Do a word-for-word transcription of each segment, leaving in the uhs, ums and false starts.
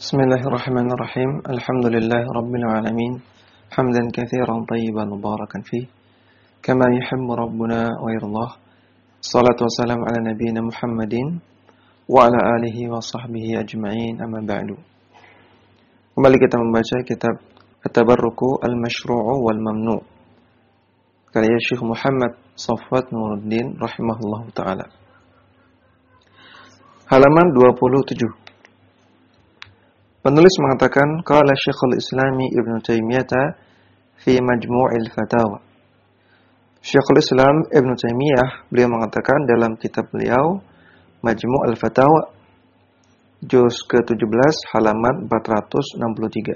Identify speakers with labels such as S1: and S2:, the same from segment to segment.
S1: Bismillahirrahmanirrahim. Alhamdulillahi rabbil alamin. Hamdan katsiran thayyiban mubarakan fih. Kama yuhibbu rabbuna wa yardah. Salatu wassalamu ala nabiyyina Muhammadin wa ala alihi wa sahbihi ajma'in. Amma ba'du. Kembali kita membaca kitab At-Tabarruku Al-Mashru'u wal Mamnu' karya Syekh Muhammad Shafwat Nuruddin rahimahullahu taala. Halaman dua puluh tujuh. Penulis mengatakan, qala Syekhul Islami Ibnu Taimiyah fi Majmu'il Fatawa. Syekhul Islam Ibnu Taimiyah beliau mengatakan dalam kitab beliau Majmu' al-Fatawa juz ke tujuh belas halaman empat ratus enam puluh tiga.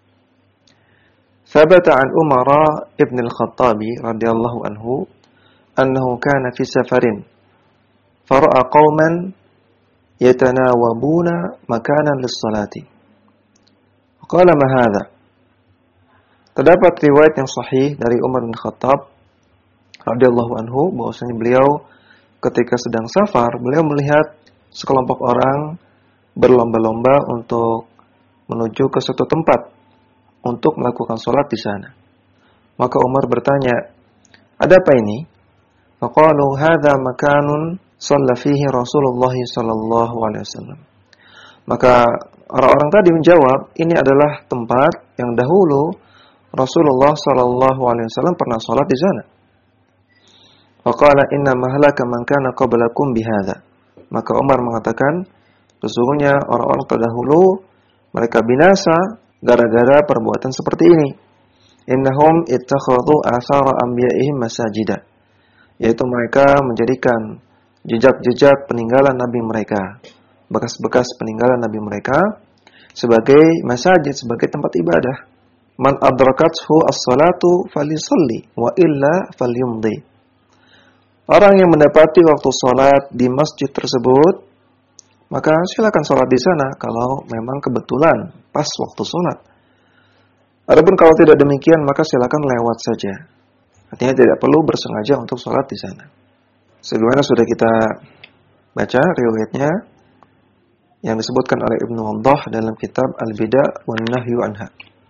S1: Thabata an Umar ibn al-Khattabi radhiyallahu anhu annahu kana fi safarin fara'a qauman yatanawabuna makanan lis-salati. Qala ma hadha? Terdapat riwayat yang sahih dari Umar bin Khattab radhiyallahu anhu bahwasanya beliau ketika sedang safar, beliau melihat sekelompok orang berlomba-lomba untuk menuju ke suatu tempat untuk melakukan sholat di sana. Maka Umar bertanya, "Ada apa ini?" Faqalu hadza makanun shalla fihi Rasulullah sallallahu alaihi wasallam. Maka orang-orang tadi menjawab, ini adalah tempat yang dahulu Rasulullah sallallahu alaihi wasallam pernah salat di sana. Faqala inna mahlaka man kana qablakum bihadza. Maka Umar mengatakan, sesungguhnya orang-orang terdahulu mereka binasa gara-gara perbuatan seperti ini. Innahum ittakhadhu athara anbiya'ihim masajida. Yaitu mereka menjadikan jejak-jejak peninggalan nabi mereka, bekas-bekas peninggalan nabi mereka sebagai masjid, sebagai tempat ibadah. Man adrakathu as-salatu falisalli wa illa falyumdi. Orang yang mendapati waktu salat di masjid tersebut, maka silakan salat di sana kalau memang kebetulan pas waktu salat. Adapun kalau tidak demikian, maka silakan lewat saja. Artinya tidak perlu bersengaja untuk salat di sana. Sebagaimana sudah kita baca riwayatnya yang disebutkan oleh Ibnu Waddah dalam kitab Al-Bida' wan Nahyu anha.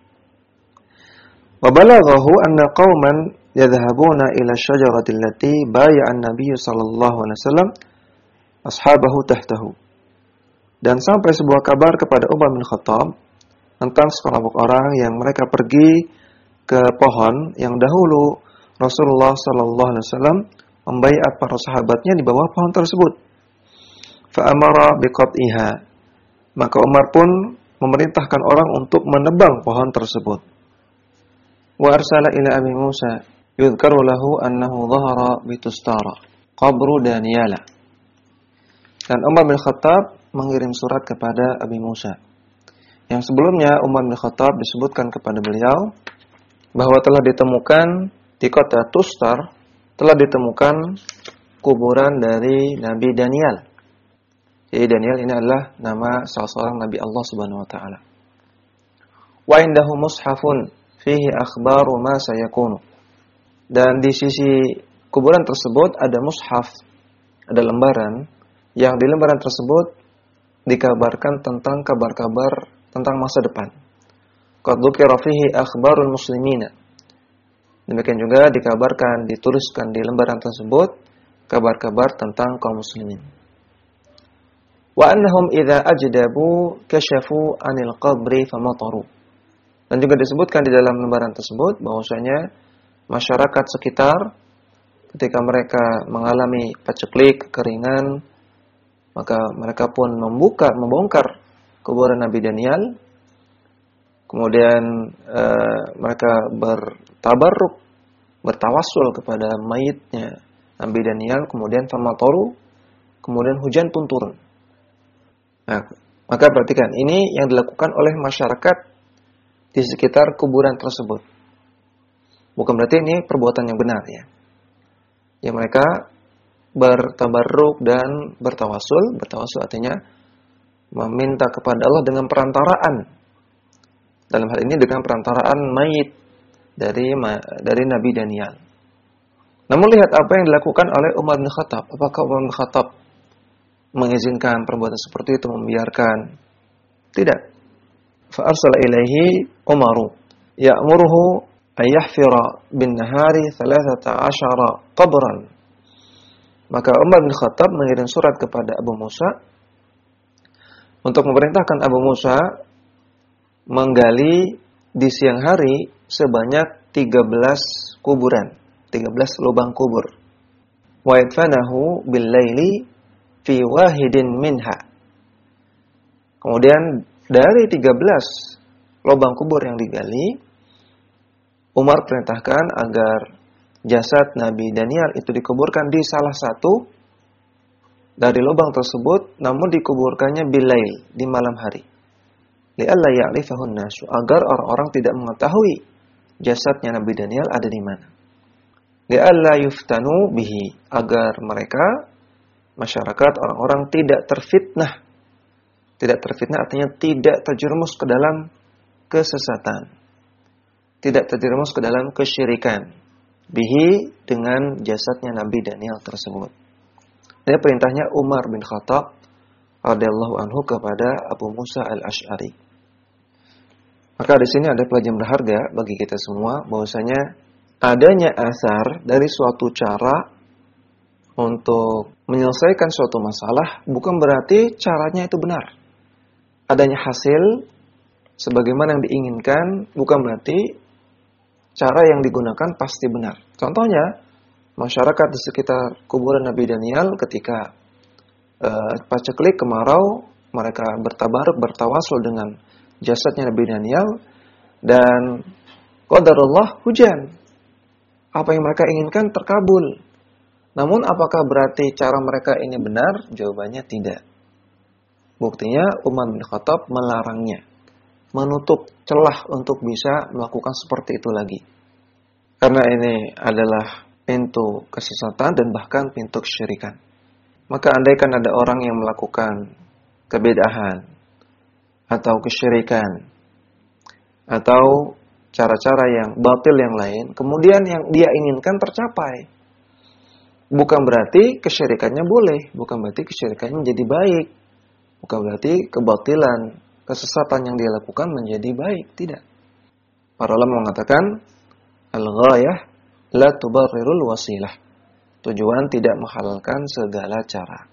S1: Wa balaghahu anna qauman yadhhabuna ila asy-syajarati allati bay'a an-nabiy sallallahu alaihi wasallam ashabahu tahtahu. Dan sampai sebuah kabar kepada Umar bin Khattab tentang sekelompok orang yang mereka pergi ke pohon yang dahulu Rasulullah sallallahu alaihi wasallam membaiat para sahabatnya di bawah pohon tersebut. Fa'amara biqat'iha. Maka Umar pun memerintahkan orang untuk menebang pohon tersebut. Wa arsala ila Abi Musa yudhkaru lahu annahu dhahara bitustara qabru Daniyala. Dan Umar bin Khattab mengirim surat kepada Abi Musa. Yang sebelumnya Umar bin Khattab disebutkan kepada beliau bahwa telah ditemukan di kota Tustar, telah ditemukan kuburan dari Nabi Daniel. Jadi Daniel ini adalah nama salah seorang Nabi Allah Subhanahu wa taala. Wa indahu mushafun fihi akhbaru ma sayakunu. Dan di sisi kuburan tersebut ada mushaf, ada lembaran yang di lembaran tersebut dikabarkan tentang kabar-kabar tentang masa depan. Qad dzukira fihi akhbarul muslimina. Demikian juga dikabarkan, dituliskan di lembaran tersebut kabar-kabar tentang kaum muslimin. Wa annahum idza ajdabu kashafu 'anil qabri famataru. Dan juga disebutkan di dalam lembaran tersebut bahwasanya masyarakat sekitar ketika mereka mengalami paceklik, kekeringan, maka mereka pun membuka, membongkar kuburan Nabi Daniel. Kemudian e, mereka bertabarruk, bertawassul kepada mayitnya Nabi Daniel, kemudian famataru, kemudian hujan pun turun. Nah, maka perhatikan, ini yang dilakukan oleh masyarakat di sekitar kuburan tersebut. Bukan berarti ini perbuatan yang benar ya. Ya mereka bertabarruk dan bertawasul. Bertawasul artinya meminta kepada Allah dengan perantaraan. Dalam hal ini dengan perantaraan mayit dari dari Nabi Daniel. Namun lihat apa yang dilakukan oleh Umar bin Khattab. Apakah Umar bin Khattab mengizinkan perbuatan seperti itu, membiarkan? Tidak. fa arsala ilaihi Umaru ya'muruhu ay yahfira bin nahari thalathata asyara qabran. Maka Umar bin Khattab mengirim surat kepada Abu Musa untuk memerintahkan Abu Musa menggali di siang hari sebanyak tiga belas kuburan, tiga belas lubang kubur. Wa yadfanahu bil laili fi wahidin minha. Kemudian dari tiga belas lubang kubur yang digali, Umar perintahkan agar jasad Nabi Daniel itu dikuburkan di salah satu dari lubang tersebut, namun dikuburkannya bilail, di malam hari. Li'alla ya'rifahun nasu, agar orang-orang tidak mengetahui jasadnya Nabi Daniel ada di mana. Li'alla yuftanu bihi, agar mereka, masyarakat, orang-orang tidak terfitnah. Tidak terfitnah artinya tidak terjerumus ke dalam kesesatan. Tidak terjerumus ke dalam kesyirikan. Bihi, dengan jasadnya Nabi Daniel tersebut. Ini perintahnya Umar bin Khattab radhiyallahu anhu kepada Abu Musa al-Asy'ari. Maka di sini ada pelajaran berharga bagi kita semua, bahwasanya adanya asar dari suatu cara untuk menyelesaikan suatu masalah bukan berarti caranya itu benar. Adanya hasil sebagaimana yang diinginkan bukan berarti cara yang digunakan pasti benar. Contohnya, masyarakat di sekitar kuburan Nabi Daniel ketika uh, paceklik kemarau, mereka bertabaruk, bertawasul dengan jasadnya Nabi Daniel, dan qadarullah hujan. Apa yang mereka inginkan terkabul. Namun apakah berarti cara mereka ini benar? Jawabannya tidak. Buktinya Umar bin Khattab melarangnya, menutup celah untuk bisa melakukan seperti itu lagi. Karena ini adalah pintu kesesatan dan bahkan pintu kesyirikan. Maka andaikan ada orang yang melakukan kebid'ahan atau kesyirikan atau cara-cara yang batil yang lain, kemudian yang dia inginkan tercapai, bukan berarti kesyirikannya boleh, bukan berarti kesyirikannya menjadi baik, bukan berarti kebatilan, kesesatan yang dia lakukan menjadi baik, tidak. Para ulama mengatakan al-ghayah la tubarrirul wasilah. Tujuan tidak menghalalkan segala cara.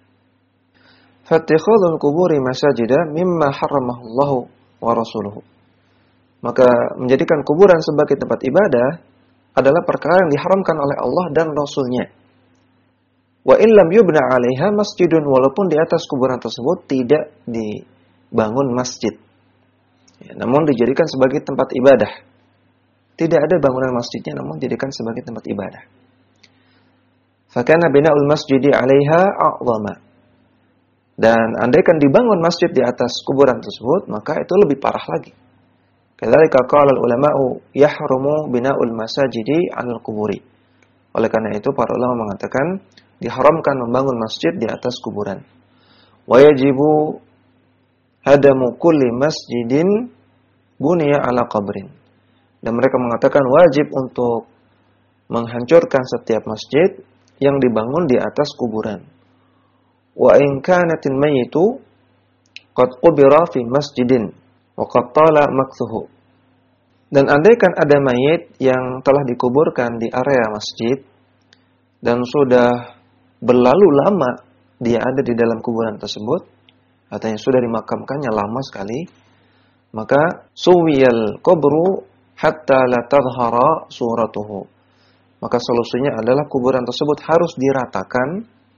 S1: Fattikhadul quburi masajida mimma harramallahu wa rasuluhu. Maka menjadikan kuburan sebagai tempat ibadah adalah perkara yang diharamkan oleh Allah dan Rasulnya. Wa illam yubna 'alaiha masjidun, walaupun di atas kuburan tersebut tidak dibangun masjid. Ya, namun dijadikan sebagai tempat ibadah. Tidak ada bangunan masjidnya, namun dijadikan sebagai tempat ibadah. Fakana bina'ul masjidi 'alaiha a'zama. Dan andaikan dibangun masjid di atas kuburan tersebut, maka itu lebih parah lagi. Kadzalika qala al-ulama'u yahrumu bina'ul masajidi 'alal quburi. Oleh karena itu para ulama mengatakan diharamkan membangun masjid di atas kuburan. Wa yajibu hadamu kulli masjidin buniya 'ala qabrin. Dan mereka mengatakan wajib untuk menghancurkan setiap masjid yang dibangun di atas kuburan. Wa in kanatil mayyitu qad qubira fi masjidin wa qad tala makthuhu. Dan andaikan ada mayit yang telah dikuburkan di area masjid dan sudah berlalu lama dia ada di dalam kuburan tersebut, artinya sudah dimakamkannya lama sekali, maka suwiyal qabru hatta la tadhhara suratuhu. Maka solusinya adalah kuburan tersebut harus diratakan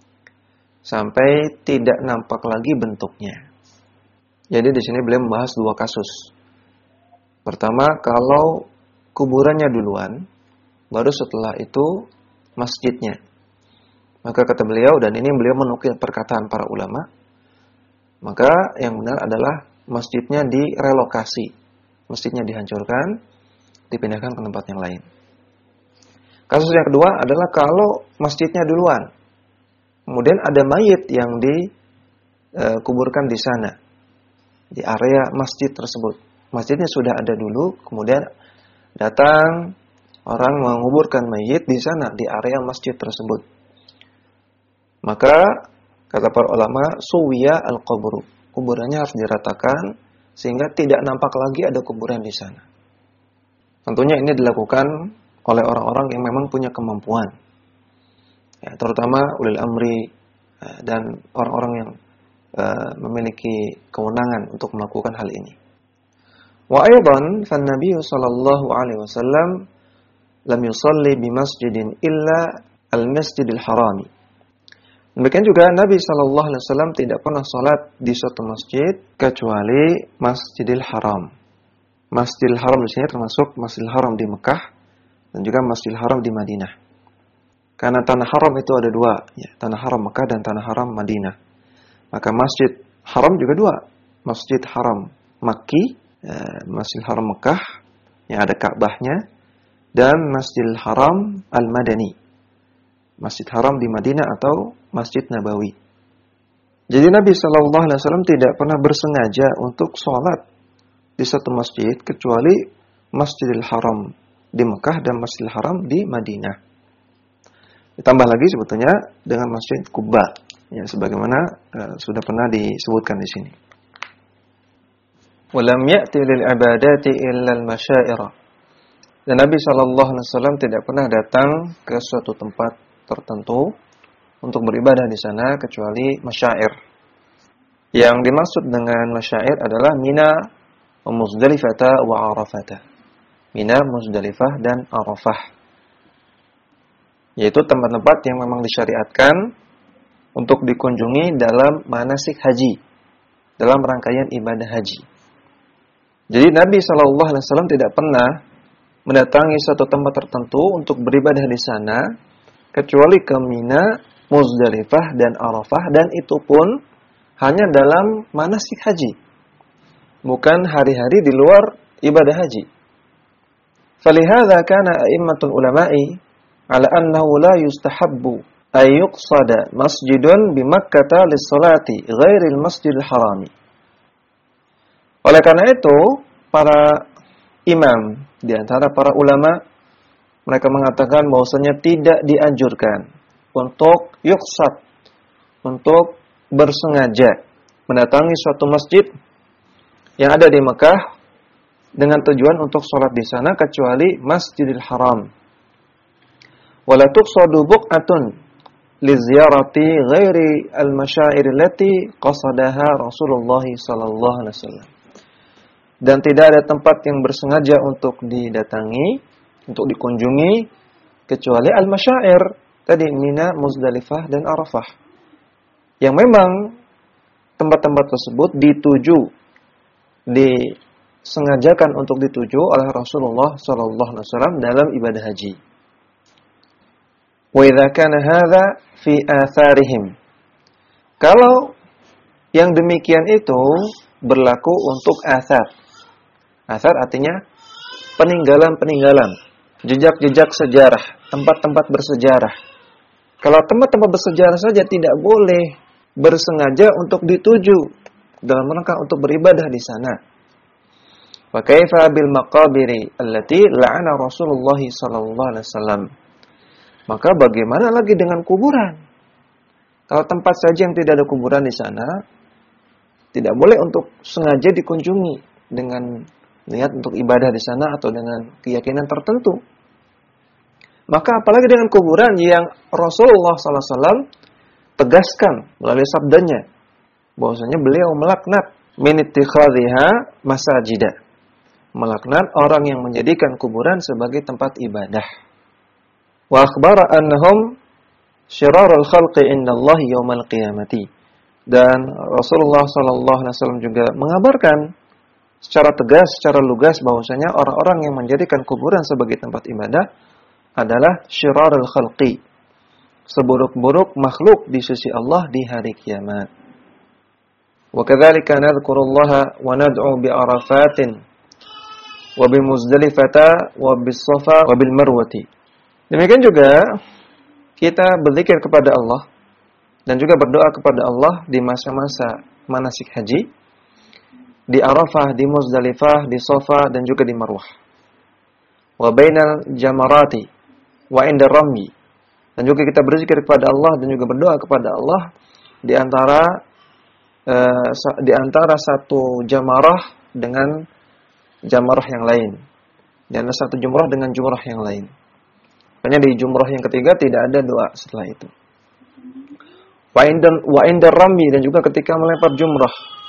S1: sampai tidak nampak lagi bentuknya. Jadi di sini beliau membahas dua kasus. Pertama, kalau kuburannya duluan, baru setelah itu masjidnya. Maka kata beliau, dan ini beliau menukil perkataan para ulama, maka yang benar adalah masjidnya direlokasi. Masjidnya dihancurkan, dipindahkan ke tempat yang lain. Kasus yang kedua adalah kalau masjidnya duluan, kemudian ada mayit yang dikuburkan di sana, di area masjid tersebut. Masjidnya sudah ada dulu, kemudian datang orang menguburkan mayit di sana, di area masjid tersebut. Maka kata para ulama, suwiya al-qabru, kuburannya harus diratakan sehingga tidak nampak lagi ada kuburan di sana. Tentunya ini dilakukan oleh orang-orang yang memang punya kemampuan, ya, terutama ulil amri dan orang-orang yang uh, memiliki kewenangan untuk melakukan hal ini. Wa aidan fan Nabi sallallahu alaihi wasallam lam yusalli bi masjidin illa al-Masjidil Harami. Demikian juga Nabi sallallahu alaihi wasallam tidak pernah salat di suatu masjid kecuali Masjidil Haram. Masjidil Haram di sini termasuk Masjidil Haram di Mekah dan juga Masjidil Haram di Madinah. Karena tanah haram itu ada dua, ya, tanah haram Mekah dan tanah haram Madinah. Maka Masjid Haram juga dua, Masjid Haram Makki, eh, Masjidil Haram Mekah yang ada Ka'bahnya, dan Masjidil Haram Al-Madani, Masjid Haram di Madinah atau Masjid Nabawi. Jadi Nabi shallallahu alaihi wasallam tidak pernah bersengaja untuk sholat di satu masjid kecuali Masjidil Haram di Mekah dan Masjidil Haram di Madinah. Ditambah lagi sebetulnya dengan Masjid Quba, ya, sebagaimana uh, sudah pernah disebutkan di sini. Walam ya'ti lil ibadati illa al-masyair. Dan Nabi shallallahu alaihi wasallam tidak pernah datang ke suatu tempat tertentu untuk beribadah di sana kecuali masyair. Yang dimaksud dengan masyair adalah Mina, Muzdalifah wa Arafah. Mina, Muzdalifah dan Arafah. Yaitu tempat-tempat yang memang disyariatkan untuk dikunjungi dalam manasik haji, dalam rangkaian ibadah haji. Jadi Nabi shallallahu alaihi wasallam tidak pernah mendatangi suatu tempat tertentu untuk beribadah di sana kecuali ke Mina, Muzdalifah dan Arafah, dan itu pun hanya dalam manasik haji, bukan hari-hari di luar ibadah haji. Falihadza kana a'immatul ulama'i ala annahu la yustahabbu ay yuqsada masjidun bi Makkah lis-salati ghairil Masjidil Harami. Oleh karena itu, para imam di antara para ulama mereka mengatakan bahwasanya tidak dianjurkan untuk yuqsad, untuk bersengaja mendatangi suatu masjid yang ada di Mekah dengan tujuan untuk sholat di sana kecuali Masjidil Haram. Wala tuqsadu buq'atun li ziyarati ghairi al-masyair allati qasadaha Rasulullah sallallahu alaihi wasallam. Dan tidak ada tempat yang bersengaja untuk didatangi, untuk dikunjungi kecuali al-masyair tadi, Mina, Muzdalifah dan Arafah. Yang memang tempat-tempat tersebut dituju, disengajakan untuk dituju oleh Rasulullah sallallahu alaihi wasallam dalam ibadah haji. Wa idza kana hadza fi atharihim. Kalau yang demikian itu berlaku untuk athar. Athar artinya peninggalan-peninggalan, jejak-jejak sejarah, tempat-tempat bersejarah. Kalau tempat-tempat bersejarah saja tidak boleh bersengaja untuk dituju dalam rangka untuk beribadah di sana. Wa kaifa bil maqabiri allati la'ana Rasulullah sallallahu alaihi wasallam. Maka bagaimana lagi dengan kuburan? Kalau tempat saja yang tidak ada kuburan di sana, tidak boleh untuk sengaja dikunjungi dengan niat untuk ibadah di sana atau dengan keyakinan tertentu. Maka apalagi dengan kuburan yang Rasulullah sallallahu alaihi wasallam tegaskan melalui sabdanya bahwasanya beliau melaknat min ittikhadhiha masajida, melaknat orang yang menjadikan kuburan sebagai tempat ibadah. Wa akhbara annahum syirarul khalqi indallahi yaumal qiyamati. Dan Rasulullah sallallahu alaihi wasallam juga mengabarkan secara tegas, secara lugas bahwasanya orang-orang yang menjadikan kuburan sebagai tempat ibadah adalah syirarul khalqi, seburuk-buruk makhluk di sisi Allah di hari kiamat. Wa kadzalika nadhkurullaha wa nad'u bi arafatin wa bi muzdalifata wa bis safa wa bil marwati. Demikian juga kita berzikir kepada Allah dan juga berdoa kepada Allah di masa-masa manasik haji, di Arafah, di Muzdalifah, di Safa dan juga di Marwah. Wa bainal jamarati wa inda ramyi. Dan juga kita berzikir kepada Allah dan juga berdoa kepada Allah di antara uh, di antara satu jamarah dengan jamrah yang lain. Dan satu jumrah dengan jumrah yang lain. Makanya di jumrah yang ketiga tidak ada doa setelah itu. Wa indan wa indar rami, dan juga ketika melempar jumrah.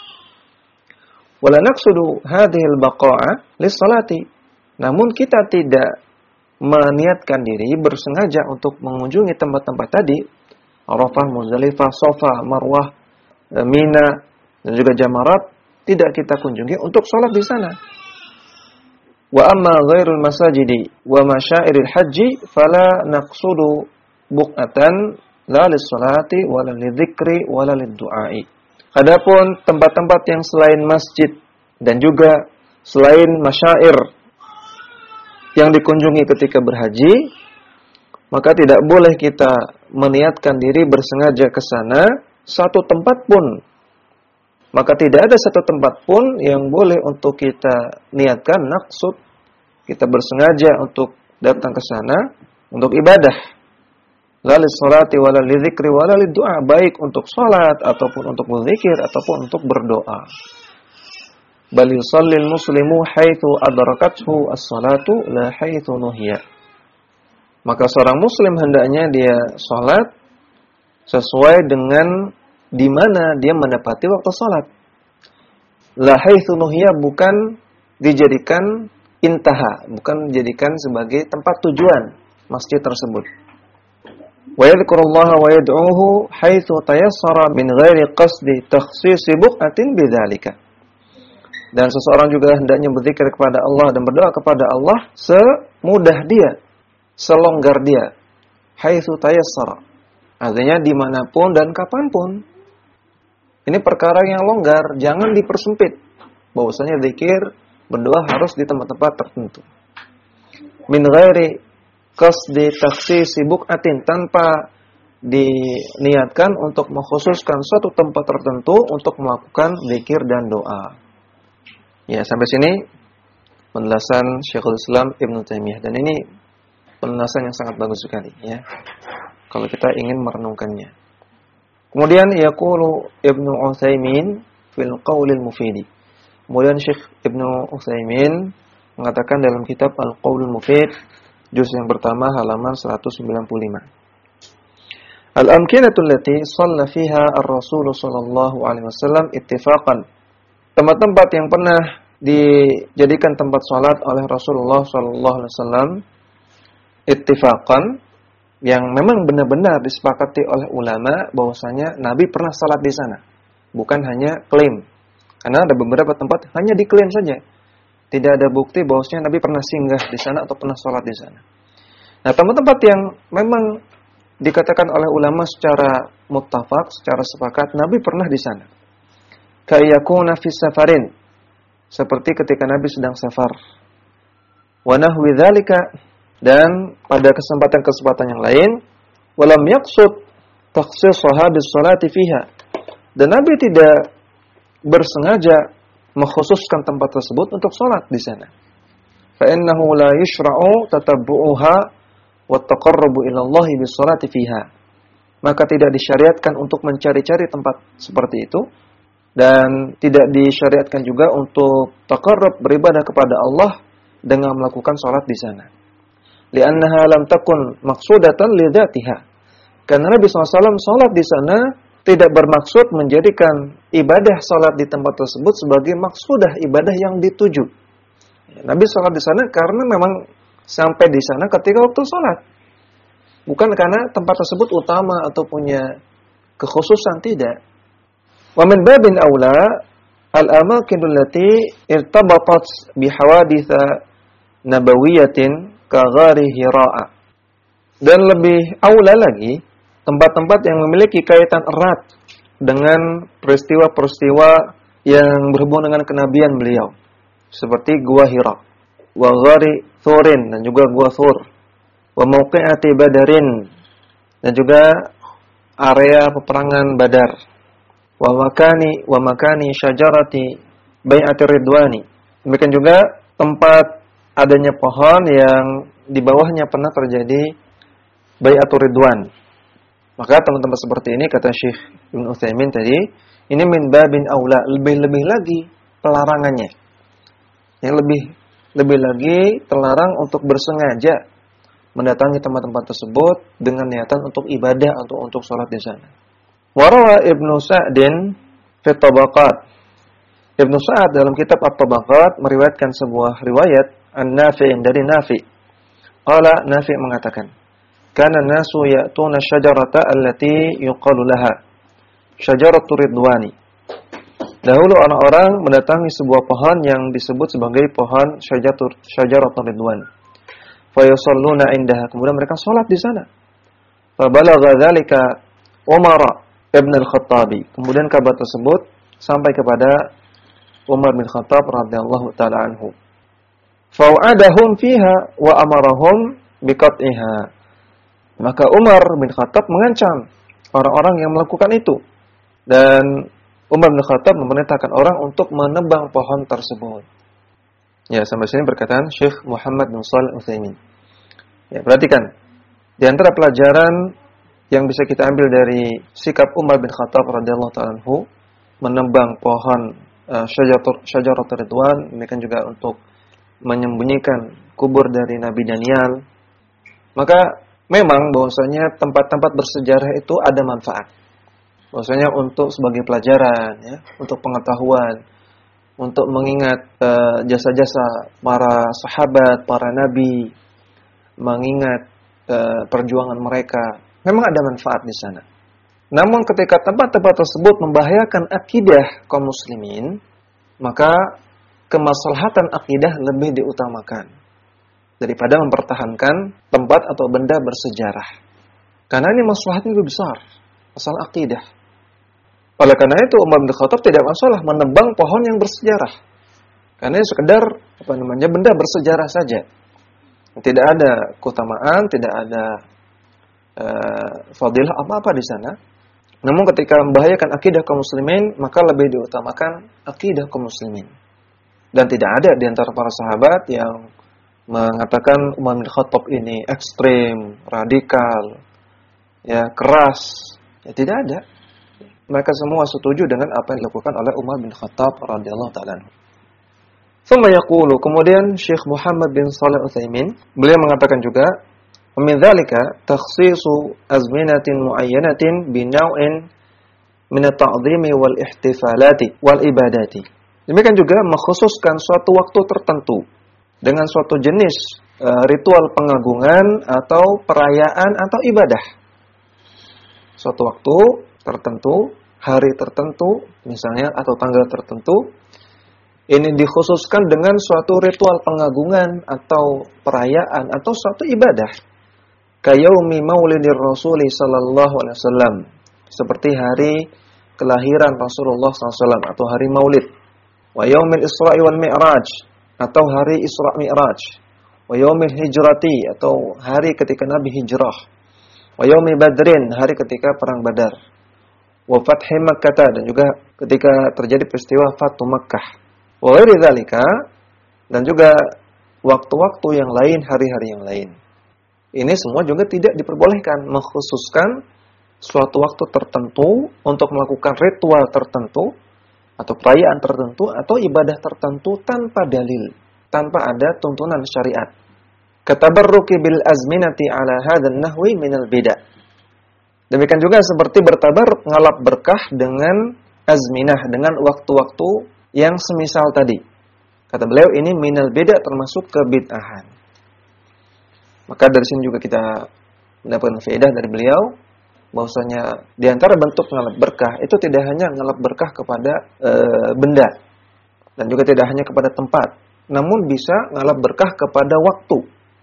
S1: Wala naqsudu hadhihi al-baqa'a lis-salati. Namun kita tidak meniatkan diri bersengaja untuk mengunjungi tempat-tempat tadi, Arafah, Muzdalifah, Shafa, Marwah, Mina, dan juga Jamarat, tidak kita kunjungi untuk sholat di sana. Wa amma ghairul masajidi wa masyairil haji fala naqsudu buqatan la lis-salati wala lidzikri wala lid-du'ai. Adapun tempat-tempat yang selain masjid dan juga selain masyair yang dikunjungi ketika berhaji, maka tidak boleh kita meniatkan diri bersengaja ke sana satu tempat pun. Maka tidak ada satu tempat pun yang boleh untuk kita niatkan maksud kita bersengaja untuk datang ke sana untuk ibadah. La lis-salati wala lidzikri wala lid-du'a, baik untuk salat ataupun untuk berzikir ataupun untuk berdoa. Bal yusallil muslimu haitsu adrakathu as-salatu la haitsu nuhiya. Maka seorang muslim hendaknya dia salat sesuai dengan di mana dia mendapati waktu salat. La haitsu nuhiya bukan dijadikan intaha, bukan dijadikan sebagai tempat tujuan masjid tersebut. Wa yadhkurullaha wa yad'uhu haitsu tayassara min ghairi qasdi takhsisi buqatin bidzalika. Dan seseorang juga hendaknya berzikir kepada Allah dan berdoa kepada Allah semudah dia, selonggar dia. Haitsu tayassara. Artinya dimanapun dan kapanpun. Ini perkara yang longgar, jangan dipersempit. Bahwasanya zikir, berdoa harus di tempat-tempat tertentu. Min ghairi qasdi takhsisi buqatin, tanpa diniatkan untuk mengkhususkan suatu tempat tertentu untuk melakukan zikir dan doa. Ya, sampai sini penjelasan Syekhul Islam Ibnu Taimiyah, dan ini penjelasan yang sangat bagus sekali ya. Kalau kita ingin merenungkannya. Kemudian yaqulu Ibnu Utsaimin fil Qaulil Mufid. Kemudian Syekh Ibnu Utsaimin mengatakan dalam kitab Al-Qaulul Mufid juz yang pertama halaman seratus sembilan puluh lima. Al-amkinatu allati shalla fiha ar-Rasul sallallahu alaihi wasallam ittifaqan. Tempat-tempat yang pernah dijadikan tempat salat oleh Rasulullah sallallahu alaihi wasallam ittifaqan, yang memang benar-benar disepakati oleh ulama bahwasanya Nabi pernah salat di sana, bukan hanya klaim. Karena ada beberapa tempat hanya diklaim saja, tidak ada bukti bahwasanya Nabi pernah singgah di sana atau pernah salat di sana. Nah, tempat-tempat yang memang dikatakan oleh ulama secara muttafaq, secara sepakat Nabi pernah di sana. Ka'yakuna fi safarin, seperti ketika Nabi sedang safar. Wa nahwi dzalika, dan pada kesempatan-kesempatan yang lain, walam yaqsud takhsisha bis-salati fiha, dan Nabi tidak bersengaja mengkhususkan tempat tersebut untuk salat di sana. Fa innahu la yushra'u tatabbu'uha wa taqarrubu ila Allah bis-salati fiha. Maka tidak disyariatkan untuk mencari-cari tempat seperti itu, dan tidak disyariatkan juga untuk taqarrub beribadah kepada Allah dengan melakukan salat di sana. Li'annaha lam takun maqsudatan li dzatiha. Karena Nabi shallallahu alaihi wasallam salat di sana tidak bermaksud menjadikan ibadah salat di tempat tersebut sebagai maksudah ibadah yang dituju. Nabi salat di sana karena memang sampai di sana ketika waktu salat. Bukan karena tempat tersebut utama atau punya kekhususan, tidak. Wa min babin aula al-amakinul lati irtabatat bihawaditha nabawiyatin kaghari Hira'a. Dan lebih aula lagi, tempat-tempat yang memiliki kaitan erat dengan peristiwa-peristiwa yang berhubungan dengan kenabian beliau, seperti Gua Hira, wa Ghari Thurin, dan juga Gua Thur, wa mauqi'ati Badarin, dan juga area peperangan Badar, wa makani wa makani syajarati Bai'ati Ridwani. Demikian juga tempat adanya pohon yang di bawahnya pernah terjadi Bai'atur Ridwan. Maka teman-teman seperti ini, kata Syekh Ibnu Utsaimin tadi, ini min babin aula, lebih-lebih lagi pelarangannya. Yang lebih lebih lagi terlarang untuk bersengaja mendatangi tempat-tempat tersebut dengan niatan untuk ibadah atau untuk sholat di sana. Warawa Ibnu Sa'din fi Tabaqat. Ibnu Sa'ad dalam kitab At-Tabaqat meriwayatkan sebuah riwayat an-Nafi' dari Nafi'. Qala Nafi' mengatakan, "Kana nasu ya'tuna syajarata allati yuqalu laha syajaratu ridwani." Dahulu orang-orang mendatangi sebuah pohon yang disebut sebagai pohon syajaratul syajaratul ridwan. Fa yusalluna indaha, kemudian mereka salat di sana. Fa balagha dzalika Umar ibn al-Khattab. Kemudian kabar tersebut sampai kepada Umar bin Khattab radhiyallahu taala anhu. Fa wa'adahum fiha wa amarahum biqat'iha. Maka Umar bin Khattab mengancam orang-orang yang melakukan itu. Dan Umar bin Khattab memerintahkan orang untuk menebang pohon tersebut. Ya, sampai sini perkataan Syekh Muhammad bin Shalih Al-Utsaimin. Ya, perhatikan. Di antara pelajaran yang bisa kita ambil dari sikap Umar bin Khattab radhiyallahu ta'ala anhu menebang pohon uh, Syajaratul Syajaratul Ridwan, demikian juga untuk menyembunyikan kubur dari Nabi Daniel. Maka memang bahwasanya tempat-tempat bersejarah itu ada manfaat. Bahwasanya untuk sebagai pelajaran, ya, untuk pengetahuan, untuk mengingat uh, jasa-jasa para sahabat, para nabi, mengingat uh, perjuangan mereka. Memang ada manfaat di sana. Namun ketika tempat-tempat tersebut membahayakan akidah kaum muslimin, maka kemaslahatan akidah lebih diutamakan daripada mempertahankan tempat atau benda bersejarah. Karena ini maslahatnya lebih besar, masalah akidah. Oleh karena itu Umar bin Khattab tidak masalah menebang pohon yang bersejarah. Karena ini sekedar apa namanya benda bersejarah saja. Tidak ada keutamaan, tidak ada uh, fadilah apa-apa di sana. Namun ketika membahayakan akidah kaum muslimin, maka lebih diutamakan akidah kaum muslimin. Dan tidak ada di antara para sahabat yang mengatakan Umar bin Khattab ini ekstrem, radikal, ya keras. Ya tidak ada. Mereka semua setuju dengan apa yang dilakukan oleh Umar bin Khattab radhiyallahu ta'ala anhu. Tsumma yaqulu, kemudian Syekh Muhammad bin Shalih Al-Utsaimin beliau mengatakan juga, "Min dzalika takhsisu azminatin muayyanatin bi naw'in min at-ta'dhimi wal ihtifalati wal ibadati." Demikian juga mengkhususkan suatu waktu tertentu dengan suatu jenis uh, ritual pengagungan atau perayaan atau ibadah. Suatu waktu tertentu, hari tertentu, misalnya atau tanggal tertentu, ini dikhususkan dengan suatu ritual pengagungan atau perayaan atau suatu ibadah. Kayaumi Maulidir Rasuli sallallahu alaihi wasallam, seperti hari kelahiran Rasulullah sallallahu alaihi wasallam atau hari Maulid. Wa yaumil Isra'i wal Mi'raj, atau hari Isra' Mi'raj. Wa yaumil Hijrati, atau hari ketika Nabi hijrah. Wa yaumi Badrin, hari ketika perang Badar. Wa fathi Makkah, dan juga ketika terjadi peristiwa Fathu Makkah. Wa ghairi dzalika, dan juga waktu-waktu yang lain, hari-hari yang lain. Ini semua juga tidak diperbolehkan mengkhususkan suatu waktu tertentu untuk melakukan ritual tertentu atau perayaan tertentu atau ibadah tertentu tanpa dalil, tanpa ada tuntunan syariat. Katabarruki bil azminati ala hadzal nahwi minal bid'ah. Demikian juga seperti bertabar ngalap berkah dengan azminah, dengan waktu-waktu yang semisal tadi. Kata beliau ini minal bid'ah, termasuk kebid'ahan. Maka dari sini juga kita mendapatkan faedah dari beliau bahwasanya di antara bentuk ngalap berkah itu tidak hanya ngalap berkah kepada e, benda dan juga tidak hanya kepada tempat, namun bisa ngalap berkah kepada waktu.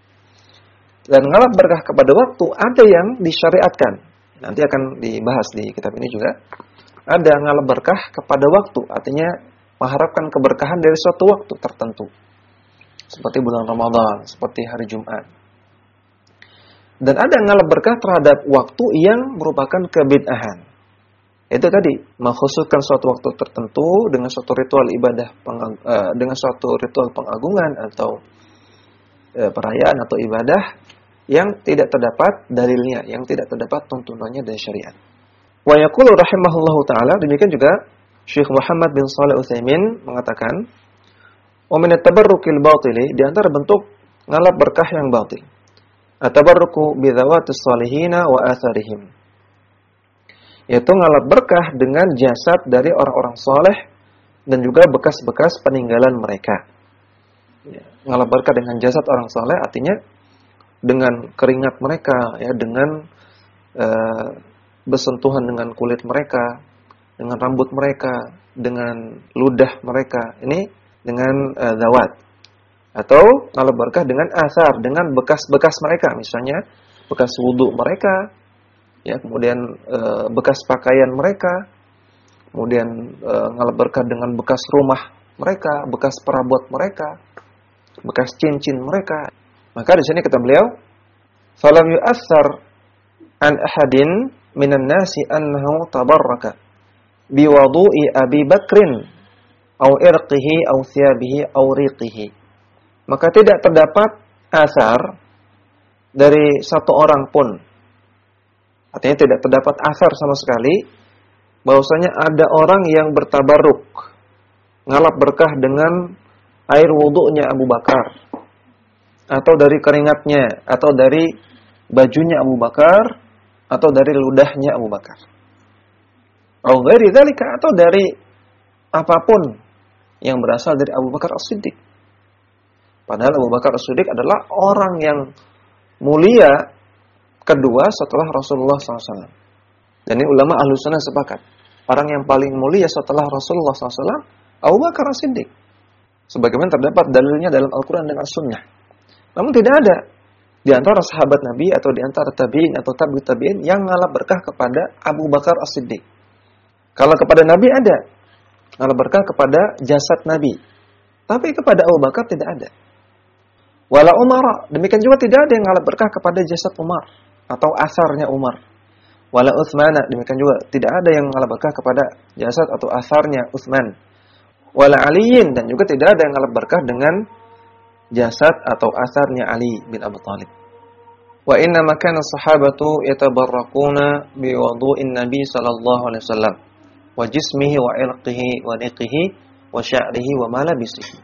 S1: Dan ngalap berkah kepada waktu ada yang disyariatkan. Nanti akan dibahas di kitab ini juga. Ada ngalap berkah kepada waktu, artinya mengharapkan keberkahan dari suatu waktu tertentu. Seperti bulan Ramadan, seperti hari Jumat. Dan ada ngalap berkah terhadap waktu yang merupakan kebid'ahan. Itu tadi, mengkhususkan suatu waktu tertentu dengan suatu ritual ibadah, uh, dengan suatu ritual pengagungan atau uh, perayaan atau ibadah yang tidak terdapat dalilnya, yang tidak terdapat tuntunannya dari syariat. Wa yaqulu rahimahullahu ta'ala, demikian juga Syekh Muhammad bin Shalih Al-Utsaimin mengatakan, Wa min at-tabarrukil batili, di antara bentuk ngalap berkah yang batil. At-tabarruku bi dzawatis salihina wa atharihim. Yaitu ngalap berkah dengan jasad dari orang-orang saleh dan juga bekas-bekas peninggalan mereka. Ya, ngalap berkah dengan jasad orang saleh artinya dengan keringat mereka, ya, dengan uh, bersentuhan dengan kulit mereka, dengan rambut mereka, dengan ludah mereka. Ini dengan uh, zawat. Atau ngalap berkah dengan asar, dengan bekas-bekas mereka, misalnya bekas wudu mereka, ya, kemudian uh, bekas pakaian mereka, kemudian uh, ngalap berkah dengan bekas rumah mereka, bekas perabot mereka, bekas cincin mereka. Maka di sini kata beliau, falam yu'athar an ahadin minan nasi annahu tabarraka biwadu'i Abi Bakrin au irqihi au thiyabihi au riqihi. Maka tidak terdapat asar dari satu orang pun. Artinya tidak terdapat asar sama sekali bahwasanya ada orang yang bertabarruk, ngalap berkah dengan air wudunya Abu Bakar, atau dari keringatnya, atau dari bajunya Abu Bakar, atau dari ludahnya Abu Bakar. Atau dari dzalika, atau dari apapun yang berasal dari Abu Bakar As-Siddiq. Padahal Abu Bakar As-Siddiq adalah orang yang mulia kedua setelah Rasulullah shallallahu alaihi wasallam. Dan ini ulama Ahlus Sunnah sepakat. Orang yang paling mulia setelah Rasulullah shallallahu alaihi wasallam, Abu Bakar As-Siddiq. Sebagaimana terdapat dalilnya dalam Al-Quran dan As-Sunnah. Namun tidak ada di antara sahabat Nabi atau di antara tabi'in atau tabi'ut tabi'in yang ngalap berkah kepada Abu Bakar As-Siddiq. Kalau kepada Nabi ada, ngalap berkah kepada jasad Nabi. Tapi kepada Abu Bakar tidak ada. Wala Umar, demikian juga tidak ada yang ngalap berkah kepada jasad Umar atau asarnya Umar. Wala Utsman, demikian juga tidak ada yang ngalap berkah kepada jasad atau asarnya Utsman. Wala Aliyin, dan juga tidak ada yang ngalap berkah dengan jasad atau asarnya Ali bin Abi Thalib. Wa inna makana sahabatu yatabarrakuna bi wudu'in Nabi sallallahu alaihi wasallam wa jismihi wa ilqihi wa niqihi wa sya'rihi wa malabisihi.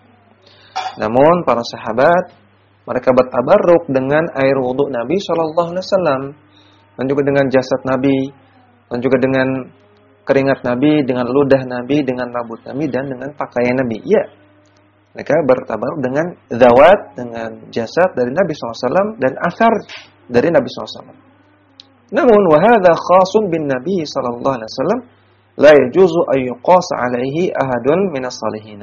S1: Namun para sahabat mereka bertabarruk dengan air wudu Nabi sallallahu alaihi wasallam dan juga dengan jasad Nabi dan juga dengan keringat Nabi, dengan ludah Nabi, dengan rambut Nabi dan dengan pakaian Nabi. Ya. Mereka bertabarruk dengan zawat, dengan jasad dari Nabi sallallahu alaihi wasallam dan asar dari Nabi sallallahu alaihi wasallam. Namun wa hadza khasun bin Nabi sallallahu alaihi wasallam la yajuzu an yuqas alaihi ahadun minas salihin.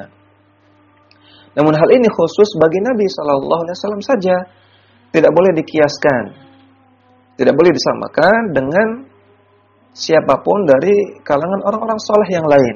S1: Namun hal ini khusus bagi Nabi sallallahu alaihi wasallam saja, tidak boleh dikiaskan. Tidak boleh disamakan dengan siapapun dari kalangan orang-orang saleh yang lain.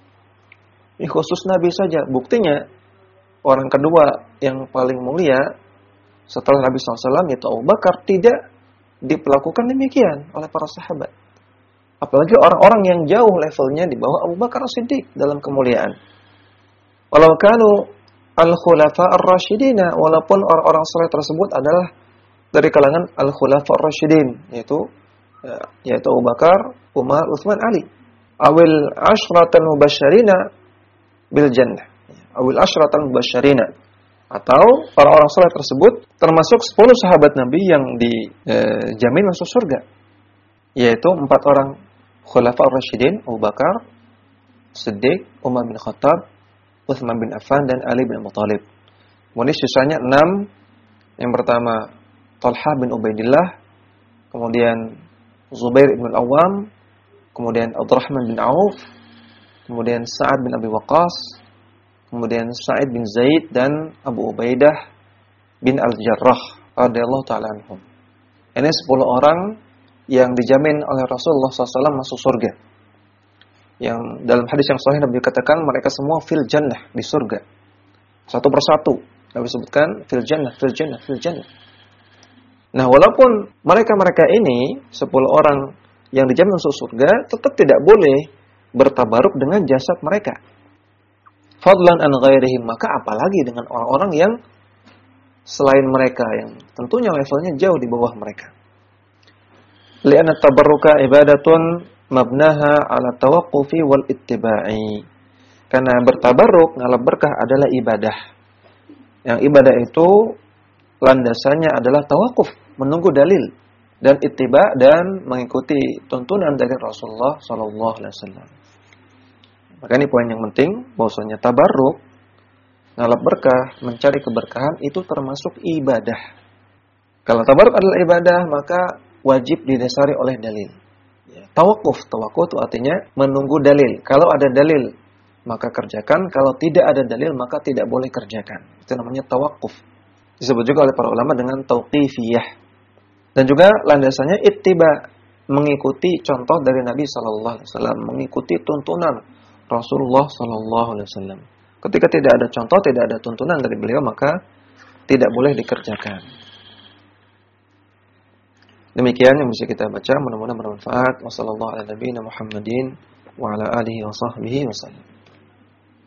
S1: Ini khusus Nabi saja. Buktinya orang kedua yang paling mulia setelah Nabi sallallahu alaihi wasallam yaitu Abu Bakar tidak diperlakukan demikian oleh para sahabat. Apalagi orang-orang yang jauh levelnya di bawah Abu Bakar As-Siddiq dalam kemuliaan. Walau kanu al-khulafa ar-rasyidina, walaupun orang-orang saleh tersebut adalah dari kalangan al-khulafa ar-rasyidin, yaitu yaitu Abu Bakar, Umar, Utsman, Ali. Awil asyratan mubasysyirina bil jannah. Awil asyratan mubasysyirina, atau orang-orang saleh tersebut termasuk sepuluh sahabat Nabi yang dijamin masuk surga. Yaitu empat orang khulafa ar-rasyidin, Abu Bakar, Siddiq, Umar bin Khattab, Utsman bin Affan dan Ali bin Abi Thalib. Kemudian sisanya enam. Yang pertama Talha bin Ubaidillah, kemudian Zubair bin Al-Awwam, kemudian Abdurrahman bin Auf, kemudian Sa'ad bin Abi Waqqas, kemudian Sa'id bin Zaid dan Abu Ubaidah bin Al-Jarrah radhiyallahu ta'ala anhum. Ini sepuluh orang yang dijamin oleh Rasulullah sallallahu alaihi wasallam masuk surga. Yang dalam hadis yang sahih Nabi katakan mereka semua fil jannah, di surga. Satu persatu Nabi sebutkan fil jannah, fil jannah, fil jannah. Nah, walaupun mereka-mereka ini sepuluh orang yang dijamin masuk surga, tetap tidak boleh bertabaruk dengan jasad mereka. Fadlan an ghairihim, maka apalagi dengan orang-orang yang selain mereka yang tentunya levelnya jauh di bawah mereka. Li'anna tabarruka ibadatun mabnaha ala tawaqqufi wal ittiba'i. Karena bertabarruk, ngalap berkah adalah ibadah Yang ibadah itu landasannya adalah tawakuf, menunggu dalil, dan ittiba, dan mengikuti tuntunan dari Rasulullah sallallahu alaihi wasallam. Maka ini poin yang penting, bahwasanya tabarruk, ngalap berkah, mencari keberkahan itu termasuk ibadah. Kalau tabarruk adalah ibadah, maka wajib didasari oleh dalil. Ya, tawakuf, tawakuf itu artinya menunggu dalil. Kalau ada dalil, maka kerjakan. Kalau tidak ada dalil, maka tidak boleh kerjakan. Itu namanya tawakuf. Disebut juga oleh para ulama dengan tauqifiyah. Dan juga landasannya ittiba, mengikuti contoh dari Nabi sallallahu alaihi wasallam, mengikuti tuntunan Rasulullah sallallahu alaihi wasallam. Ketika tidak ada contoh, tidak ada tuntunan dari beliau, maka tidak boleh dikerjakan. Demikian yang bisa kita baca, mudah-mudahan bermanfaat. Wassallallahu ala nabiyina Muhammadin wa ala alihi wa sahbihi wasallam.